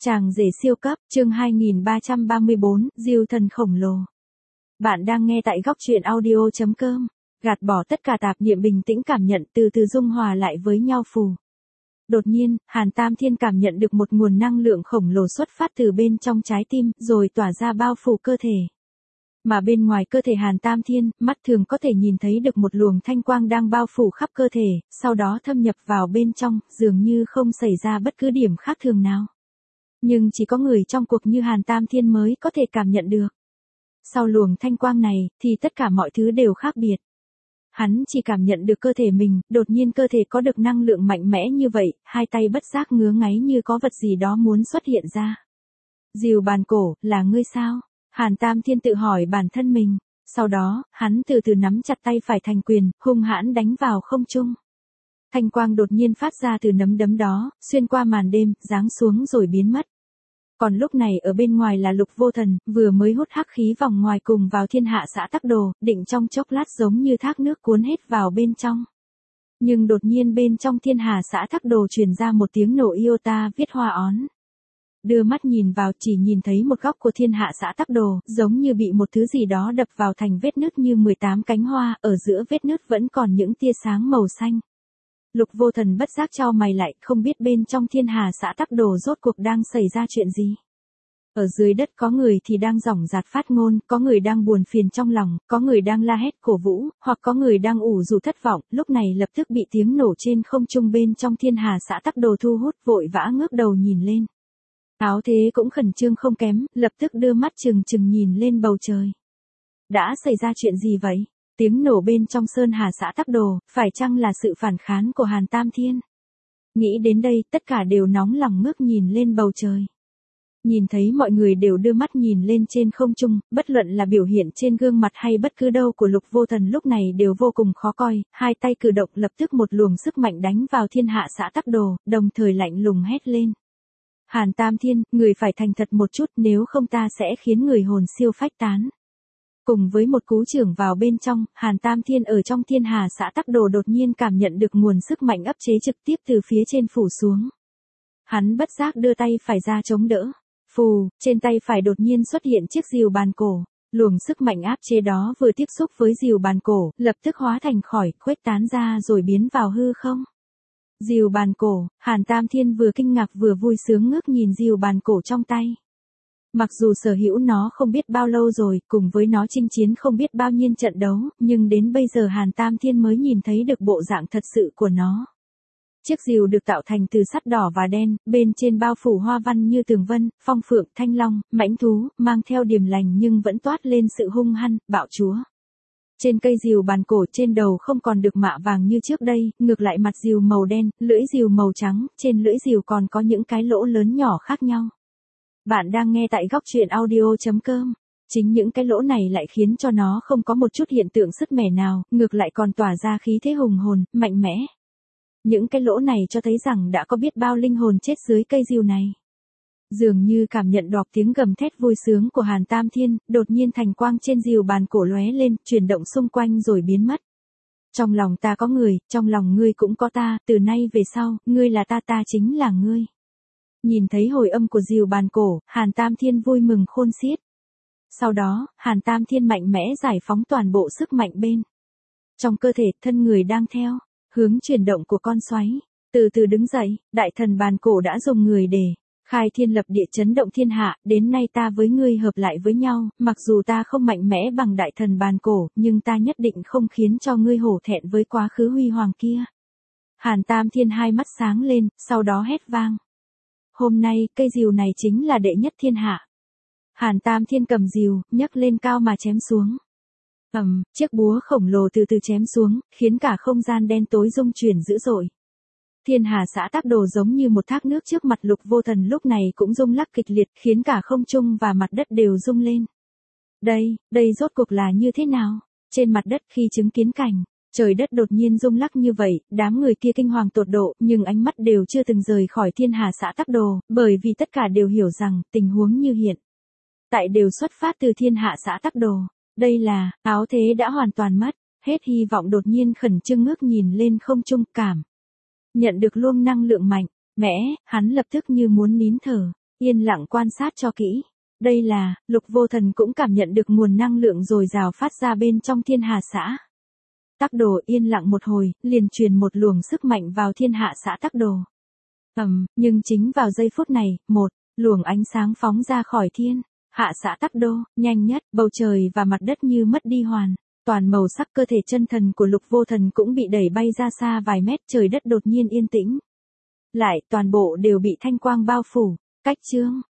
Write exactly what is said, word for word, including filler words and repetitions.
Chàng rể siêu cấp, chương hai nghìn ba trăm ba mươi bốn, Diêu thần khổng lồ. Bạn đang nghe tại góc truyện audio chấm com, gạt bỏ tất cả tạp niệm, bình tĩnh cảm nhận, từ từ dung hòa lại với nhau phù. Đột nhiên, Hàn Tam Thiên cảm nhận được một nguồn năng lượng khổng lồ xuất phát từ bên trong trái tim, rồi tỏa ra bao phủ cơ thể. Mà bên ngoài cơ thể Hàn Tam Thiên, mắt thường có thể nhìn thấy được một luồng thanh quang đang bao phủ khắp cơ thể, sau đó thâm nhập vào bên trong, dường như không xảy ra bất cứ điểm khác thường nào. Nhưng chỉ có người trong cuộc như Hàn Tam Thiên mới có thể cảm nhận được. Sau luồng thanh quang này, thì tất cả mọi thứ đều khác biệt. Hắn chỉ cảm nhận được cơ thể mình, đột nhiên cơ thể có được năng lượng mạnh mẽ như vậy, hai tay bất giác ngứa ngáy như có vật gì đó muốn xuất hiện ra. Dìu bàn cổ, là ngươi sao? Hàn Tam Thiên tự hỏi bản thân mình. Sau đó, hắn từ từ nắm chặt tay phải thành quyền, hung hãn đánh vào không trung. Thanh quang đột nhiên phát ra từ nắm đấm đó, xuyên qua màn đêm, giáng xuống rồi biến mất. Còn lúc này ở bên ngoài là Lục Vô Thần, vừa mới hút hắc khí vòng ngoài cùng vào thiên hạ xã tắc đồ, định trong chốc lát giống như thác nước cuốn hết vào bên trong. Nhưng đột nhiên bên trong thiên hà xã tắc đồ truyền ra một tiếng nổ iota viết hoa ón. Đưa mắt nhìn vào chỉ nhìn thấy một góc của thiên hạ xã tắc đồ, giống như bị một thứ gì đó đập vào thành vết nứt như mười tám cánh hoa, ở giữa vết nứt vẫn còn những tia sáng màu xanh. Lục Vô Thần bất giác chau mày lại, không biết bên trong thiên hà xã tắc đồ rốt cuộc đang xảy ra chuyện gì. Ở dưới đất có người thì đang giỏng dạt phát ngôn, có người đang buồn phiền trong lòng, có người đang la hét cổ vũ, hoặc có người đang ủ rũ thất vọng, lúc này lập tức bị tiếng nổ trên không trung bên trong thiên hà xã tắc đồ thu hút, vội vã ngước đầu nhìn lên. Áo Thế cũng khẩn trương không kém, lập tức đưa mắt trừng trừng nhìn lên bầu trời. Đã xảy ra chuyện gì vậy? Tiếng nổ bên trong sơn hà xã tắc đồ, phải chăng là sự phản kháng của Hàn Tam Thiên? Nghĩ đến đây, tất cả đều nóng lòng ngước nhìn lên bầu trời. Nhìn thấy mọi người đều đưa mắt nhìn lên trên không trung, bất luận là biểu hiện trên gương mặt hay bất cứ đâu của Lục Vô Thần lúc này đều vô cùng khó coi, hai tay cử động lập tức một luồng sức mạnh đánh vào thiên hạ xã tắc đồ, đồng thời lạnh lùng hét lên. Hàn Tam Thiên, người phải thành thật một chút, nếu không ta sẽ khiến người hồn siêu phách tán. Cùng với một cú chưởng vào bên trong, Hàn Tam Thiên ở trong thiên hà xã tắc đồ đột nhiên cảm nhận được nguồn sức mạnh áp chế trực tiếp từ phía trên phủ xuống. Hắn bất giác đưa tay phải ra chống đỡ. Phù, trên tay phải đột nhiên xuất hiện chiếc dìu bàn cổ. Luồng sức mạnh áp chế đó vừa tiếp xúc với dìu bàn cổ, lập tức hóa thành khỏi, khuếch tán ra rồi biến vào hư không. Dìu bàn cổ, Hàn Tam Thiên vừa kinh ngạc vừa vui sướng ngước nhìn dìu bàn cổ trong tay. Mặc dù sở hữu nó không biết bao lâu rồi, cùng với nó chinh chiến không biết bao nhiêu trận đấu, nhưng đến bây giờ Hàn Tam Thiên mới nhìn thấy được bộ dạng thật sự của nó. Chiếc dìu được tạo thành từ sắt đỏ và đen, bên trên bao phủ hoa văn như tường vân, phong phượng, thanh long, mãnh thú, mang theo điềm lành nhưng vẫn toát lên sự hung hăng, bạo chúa. Trên cây dìu bàn cổ trên đầu không còn được mạ vàng như trước đây, ngược lại mặt dìu màu đen, lưỡi dìu màu trắng, trên lưỡi dìu còn có những cái lỗ lớn nhỏ khác nhau. Bạn đang nghe tại góc truyện audio chấm com. Chính những cái lỗ này lại khiến cho nó không có một chút hiện tượng sứt mẻ nào, ngược lại còn tỏa ra khí thế hùng hồn, mạnh mẽ. Những cái lỗ này cho thấy rằng đã có biết bao linh hồn chết dưới cây dìu này. Dường như cảm nhận đọc tiếng gầm thét vui sướng của Hàn Tam Thiên, đột nhiên thành quang trên dìu bàn cổ lóe lên, chuyển động xung quanh rồi biến mất. Trong lòng ta có người, trong lòng ngươi cũng có ta, từ nay về sau, ngươi là ta, ta chính là ngươi. Nhìn thấy hồi âm của dìu bàn cổ, Hàn Tam Thiên vui mừng khôn xiết. Sau đó, Hàn Tam Thiên mạnh mẽ giải phóng toàn bộ sức mạnh bên trong cơ thể, thân người đang theo hướng chuyển động của con xoáy, từ từ đứng dậy. Đại thần bàn cổ đã dùng người để khai thiên lập địa, chấn động thiên hạ, đến nay ta với ngươi hợp lại với nhau, mặc dù ta không mạnh mẽ bằng đại thần bàn cổ, nhưng ta nhất định không khiến cho ngươi hổ thẹn với quá khứ huy hoàng kia. Hàn Tam Thiên hai mắt sáng lên, sau đó hét vang. Hôm nay, cây dìu này chính là đệ nhất thiên hạ. Hàn Tam Thiên cầm dìu, nhấc lên cao mà chém xuống. Ầm, chiếc búa khổng lồ từ từ chém xuống, khiến cả không gian đen tối rung chuyển dữ dội. Thiên hà xã tắc đồ giống như một thác nước trước mặt Lục Vô Thần lúc này cũng rung lắc kịch liệt, khiến cả không trung và mặt đất đều rung lên. Đây, đây rốt cuộc là như thế nào? Trên mặt đất khi chứng kiến cảnh trời đất đột nhiên rung lắc như vậy, đám người kia kinh hoàng tột độ, nhưng ánh mắt đều chưa từng rời khỏi thiên hà xã tắc đồ, bởi vì tất cả đều hiểu rằng, tình huống như hiện tại đều xuất phát từ thiên hạ xã tắc đồ. Đây là, Áo Thế đã hoàn toàn mất, hết hy vọng, đột nhiên khẩn trương ngước nhìn lên không trung, cảm nhận được luồng năng lượng mạnh mẽ, hắn lập tức như muốn nín thở. Yên lặng quan sát cho kỹ. Đây là, Lục Vô Thần cũng cảm nhận được nguồn năng lượng dồi dào phát ra bên trong thiên hà xã. Tắc Đồ yên lặng một hồi, liền truyền một luồng sức mạnh vào thiên hạ xã Tắc Đồ. Ầm, nhưng chính vào giây phút này, một luồng ánh sáng phóng ra khỏi thiên hạ xã Tắc Đô, nhanh nhất, bầu trời và mặt đất như mất đi hoàn toàn màu sắc, cơ thể chân thần của Lục Vô Thần cũng bị đẩy bay ra xa vài mét, trời đất đột nhiên yên tĩnh. Lại, toàn bộ đều bị thanh quang bao phủ. Cách chương